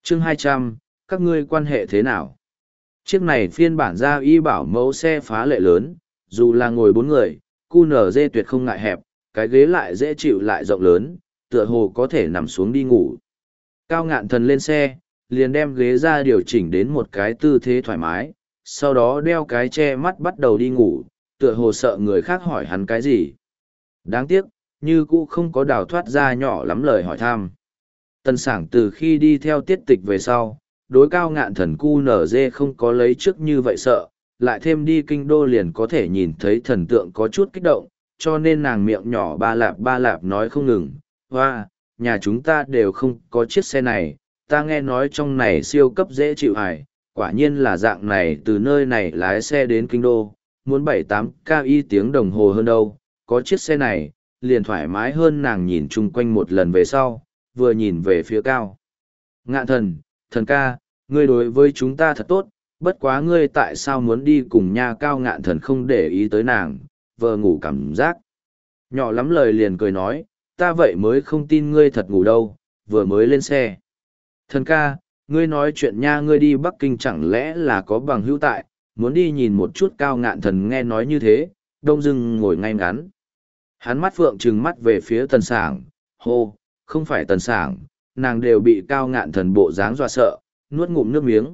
Chương 200, các ngươi quan hệ thế nào? Chiếc này phiên bản ra y bảo mẫu xe phá lệ lớn, dù là ngồi 4 người, QNZ tuyệt không ngại hẹp, cái ghế lại dễ chịu lại rộng lớn, tựa hồ có thể nằm xuống đi ngủ. Cao Ngạn Thần lên xe, liền đem ghế ra điều chỉnh đến một cái tư thế thoải mái, sau đó đeo cái che mắt bắt đầu đi ngủ, tựa hồ sợ người khác hỏi hắn cái gì. Đáng tiếc, như cũ không có đào thoát ra nhỏ lắm lời hỏi thăm. Tần Sảng từ khi đi theo Tiết Tịch về sau, đối Cao Ngạn Thần QNZ không có lấy trước như vậy sợ, lại thêm đi kinh đô liền có thể nhìn thấy thần tượng có chút kích động, cho nên nàng miệng nhỏ ba lạp nói không ngừng. Hoa, nhà chúng ta đều không có chiếc xe này, ta nghe nói trong này siêu cấp dễ chịu hài, quả nhiên là dạng này từ nơi này lái xe đến kinh đô, muốn 7-8 KI tiếng đồng hồ hơn đâu, có chiếc xe này, liền thoải mái hơn. Nàng nhìn chung quanh một lần về sau, vừa nhìn về phía Cao Ngạn Thần, thần ca, ngươi đối với chúng ta thật tốt, bất quá ngươi tại sao muốn đi cùng nha? Cao Ngạn Thần không để ý tới nàng, vờ ngủ cảm giác. Nhỏ lắm lời liền cười nói, ta vậy mới không tin ngươi thật ngủ đâu, vừa mới lên xe. Thần ca, ngươi nói chuyện nha, ngươi đi Bắc Kinh chẳng lẽ là có bằng hữu tại, muốn đi nhìn một chút? Cao Ngạn Thần nghe nói như thế, đông dưng ngồi ngay ngắn. Hắn mắt phượng trừng mắt về phía Tần Sảng, hô, không phải Tần Sảng, nàng đều bị Cao Ngạn Thần bộ dáng dọa sợ, nuốt ngụm nước miếng.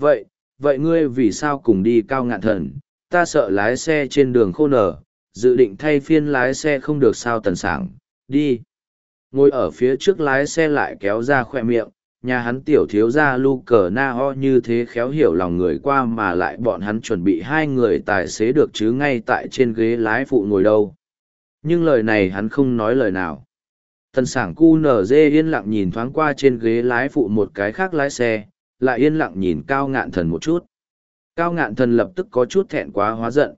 Vậy ngươi vì sao cùng đi? Cao Ngạn Thần, ta sợ lái xe trên đường khô nở, dự định thay phiên lái xe không được sao? Tần Sảng, đi. Ngồi ở phía trước lái xe lại kéo ra khoe miệng, nhà hắn tiểu thiếu gia lu cờ na ho như thế khéo hiểu lòng người qua mà lại bọn hắn chuẩn bị 2 người tài xế được chứ ngay tại trên ghế lái phụ ngồi đâu. Nhưng lời này hắn không nói lời nào. Tần Sảng QNZ yên lặng nhìn thoáng qua trên ghế lái phụ một cái khác lái xe, lại yên lặng nhìn Cao Ngạn Thần một chút. Cao Ngạn Thần lập tức có chút thẹn quá hóa giận,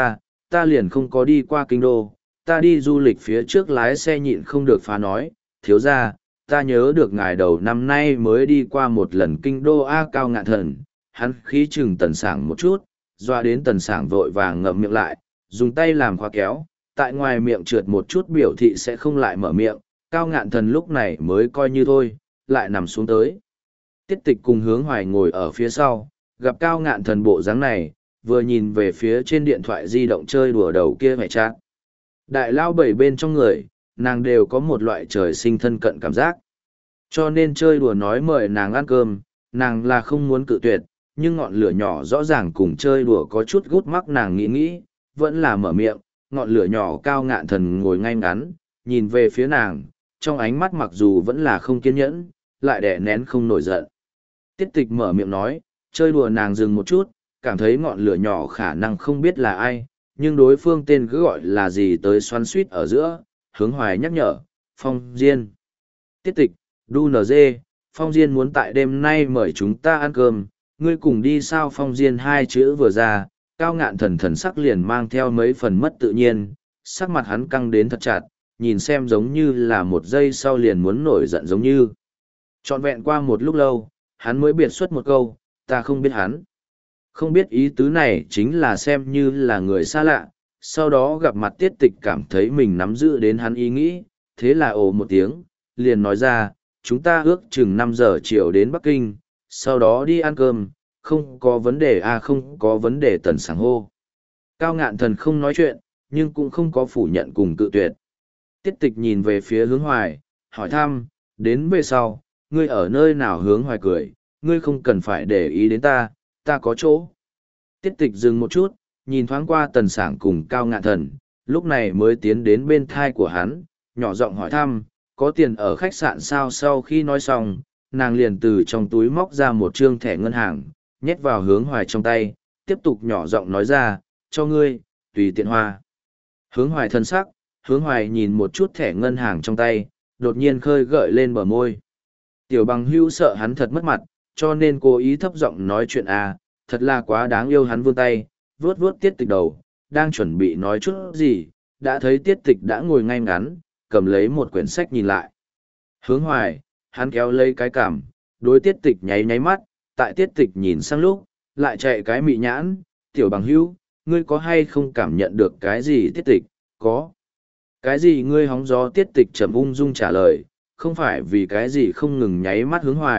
ta liền không có đi qua kinh đô, ta đi du lịch. Phía trước lái xe nhịn không được phá nói, thiếu ra, ta nhớ được ngài đầu năm nay mới đi qua một lần kinh đô a. Cao Ngạn Thần, hắn khí chừng Tần Sảng một chút, doa đến Tần Sảng vội vàng ngậm miệng lại, dùng tay làm khóa kéo, tại ngoài miệng trượt một chút biểu thị sẽ không lại mở miệng. Cao Ngạn Thần lúc này mới coi như thôi, lại nằm xuống tới. Tiết Tịch cùng Hướng Hoài ngồi ở phía sau, gặp Cao Ngạn Thần bộ dáng này, vừa nhìn về phía trên điện thoại di động chơi đùa đầu kia mẹ chát. Đại lao 7 bên trong người, nàng đều có một loại trời sinh thân cận cảm giác. Cho nên chơi đùa nói mời nàng ăn cơm, nàng là không muốn cự tuyệt, nhưng ngọn lửa nhỏ rõ ràng cùng chơi đùa có chút gút mắc, nàng nghĩ, vẫn là mở miệng. Ngọn lửa nhỏ Cao Ngạn Thần ngồi ngay ngắn, nhìn về phía nàng, trong ánh mắt mặc dù vẫn là không kiên nhẫn, lại đè nén không nổi giận. Tiết Tịch mở miệng nói, chơi đùa nàng dừng một chút, cảm thấy ngọn lửa nhỏ khả năng không biết là ai, nhưng đối phương tên cứ gọi là gì tới xoắn suýt ở giữa. Hướng Hoài nhắc nhở, Phong Diên. Tiết Tịch, đu NG, Phong Diên muốn tại đêm nay mời chúng ta ăn cơm, ngươi cùng đi sao? Phong Diên 2 chữ vừa ra, Cao Ngạn Thần thần sắc liền mang theo mấy phần mất tự nhiên, sắc mặt hắn căng đến thật chặt, nhìn xem giống như là một giây sau liền muốn nổi giận giống như. Trọn vẹn qua một lúc lâu, hắn mới biệt xuất một câu, ta không biết hắn. Không biết ý tứ này chính là xem như là người xa lạ, sau đó gặp mặt Tiết Tịch cảm thấy mình nắm giữ đến hắn ý nghĩ, thế là ồ một tiếng, liền nói ra, chúng ta ước chừng 5 giờ chiều đến Bắc Kinh, sau đó đi ăn cơm, không có vấn đề à? Không có vấn đề. Tần Sảng hô. Cao Ngạn Thần không nói chuyện, nhưng cũng không có phủ nhận cùng cự tuyệt. Tiết Tịch nhìn về phía Hướng Hoài, hỏi thăm, đến về sau, ngươi ở nơi nào? Hướng Hoài cười, ngươi không cần phải để ý đến ta, ta có chỗ. Tiết Tịch dừng một chút, nhìn thoáng qua Tần Sảng cùng Cao Ngạn Thần, lúc này mới tiến đến bên thai của hắn, nhỏ giọng hỏi thăm, có tiền ở khách sạn sao? Sau khi nói xong, nàng liền từ trong túi móc ra một trương thẻ ngân hàng, nhét vào Hướng Hoài trong tay, tiếp tục nhỏ giọng nói ra, cho ngươi, tùy tiện hoa. Hướng Hoài thân sắc, Hướng Hoài nhìn một chút thẻ ngân hàng trong tay, đột nhiên khơi gợi lên bờ môi. Tiểu Bằng Hữu sợ hắn thật mất mặt, cho nên cố ý thấp giọng nói chuyện à, thật là quá đáng yêu. Hắn vươn tay, vuốt vuốt Tiết Tịch đầu, đang chuẩn bị nói chút gì, đã thấy Tiết Tịch đã ngồi ngay ngắn, cầm lấy một quyển sách nhìn lại. Hướng Hoài, hắn kéo lấy cái cằm, đối Tiết Tịch nháy nháy mắt, tại Tiết Tịch nhìn sang lúc, lại chạy cái mị nhãn, Tiểu Bằng Hữu, ngươi có hay không cảm nhận được cái gì? Tiết Tịch, có. Cái gì? Ngươi hóng gió. Tiết Tịch trầm ung dung trả lời, không phải vì cái gì không ngừng nháy mắt Hướng Hoài,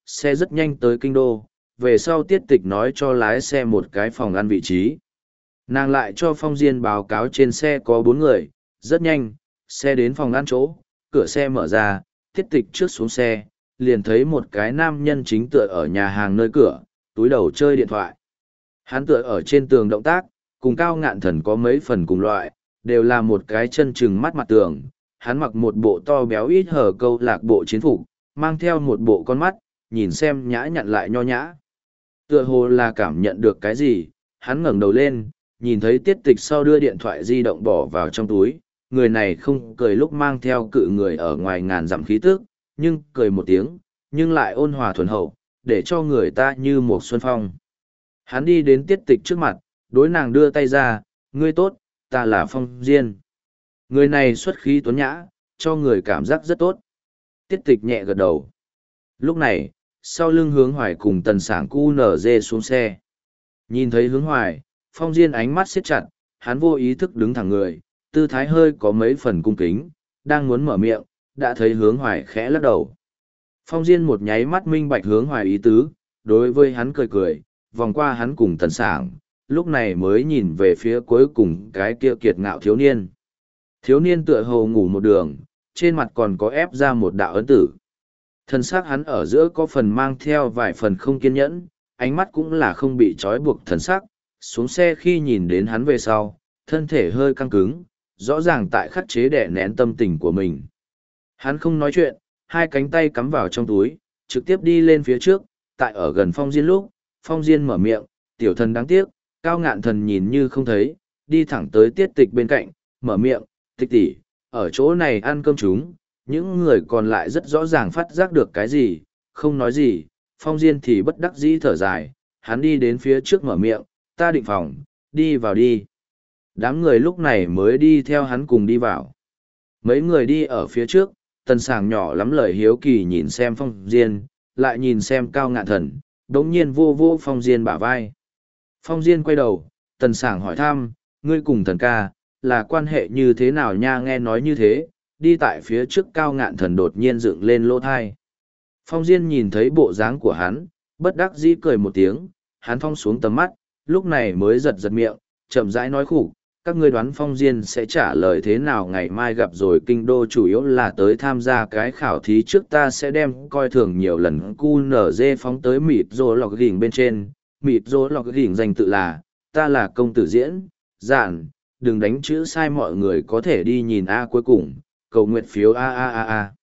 xe rất nhanh tới kinh đô, về sau tiết tịch nói cho lái xe một cái phòng ăn vị trí. Nàng lại cho Phong Diên báo cáo trên xe có 4 người, rất nhanh, xe đến phòng ăn chỗ, cửa xe mở ra, tiết tịch trước xuống xe, liền thấy một cái nam nhân chính tựa ở nhà hàng nơi cửa, túi đầu chơi điện thoại. Hắn tựa ở trên tường động tác, cùng Cao Ngạn Thần có mấy phần cùng loại, đều là một cái chân chừng mắt mặt tường. Hắn mặc một bộ to béo ít hở câu lạc bộ chiến phục, mang theo một bộ con mắt, nhìn xem nhã nhặn lại nho nhã. Tựa hồ là cảm nhận được cái gì, hắn ngẩng đầu lên, nhìn thấy tiết tịch sau đưa điện thoại di động bỏ vào trong túi. Người này không cười lúc mang theo cự người ở ngoài ngàn dặm khí tức, nhưng cười một tiếng, nhưng lại ôn hòa thuần hậu, để cho người ta như một xuân phong. Hắn đi đến tiết tịch trước mặt, đối nàng đưa tay ra, ngươi tốt, ta là Phong Diên. Người này xuất khí tuấn nhã, cho người cảm giác rất tốt. Tiết tịch nhẹ gật đầu. Lúc này, sau lưng Hướng Hoài cùng Tần Sảng QNZ xuống xe. Nhìn thấy Hướng Hoài, Phong Diên ánh mắt siết chặt, hắn vô ý thức đứng thẳng người, tư thái hơi có mấy phần cung kính, đang muốn mở miệng, đã thấy Hướng Hoài khẽ lắc đầu. Phong Diên một nháy mắt minh bạch Hướng Hoài ý tứ, đối với hắn cười cười, vòng qua hắn cùng Tần Sảng, lúc này mới nhìn về phía cuối cùng cái kia kiệt ngạo thiếu niên. Thiếu niên tựa hồ ngủ một đường, trên mặt còn có ép ra một đạo ấn tử. Thân xác hắn ở giữa có phần mang theo vài phần không kiên nhẫn, ánh mắt cũng là không bị trói buộc thần sắc. Xuống xe khi nhìn đến hắn về sau, thân thể hơi căng cứng, rõ ràng tại khắc chế đè nén tâm tình của mình. Hắn không nói chuyện, hai cánh tay cắm vào trong túi, trực tiếp đi lên phía trước, tại ở gần Phong Diên lúc, Phong Diên mở miệng, tiểu thần đáng tiếc, Cao Ngạn Thần nhìn như không thấy, đi thẳng tới tiết tịch bên cạnh, mở miệng, tịch tỷ, ở chỗ này ăn cơm chúng, những người còn lại rất rõ ràng phát giác được cái gì, không nói gì, Phong Diên thì bất đắc dĩ thở dài, hắn đi đến phía trước mở miệng, ta định phòng, đi vào đi. Đám người lúc này mới đi theo hắn cùng đi vào. Mấy người đi ở phía trước, Tần Sảng nhỏ lắm lời hiếu kỳ nhìn xem Phong Diên, lại nhìn xem Cao Ngạn Thần, đống nhiên vô vô Phong Diên bả vai. Phong Diên quay đầu, Tần Sảng hỏi thăm, ngươi cùng thần ca, là quan hệ như thế nào nha, nghe nói như thế, đi tại phía trước Cao Ngạn Thần đột nhiên dựng lên lỗ thai. Phong Diên nhìn thấy bộ dáng của hắn, bất đắc dĩ cười một tiếng, hắn thong xuống tầm mắt, lúc này mới giật giật miệng, chậm rãi nói khủ, các ngươi đoán Phong Diên sẽ trả lời thế nào ngày mai gặp rồi, kinh đô chủ yếu là tới tham gia cái khảo thí trước, ta sẽ đem coi thường nhiều lần QNZ phóng tới mịt rô lọc gỉnh bên trên, mịt rô lọc gỉnh danh tự là, ta là công tử diễn, giản, đừng đánh chữ sai, mọi người có thể đi nhìn A cuối cùng, cầu nguyện phiếu A A A A.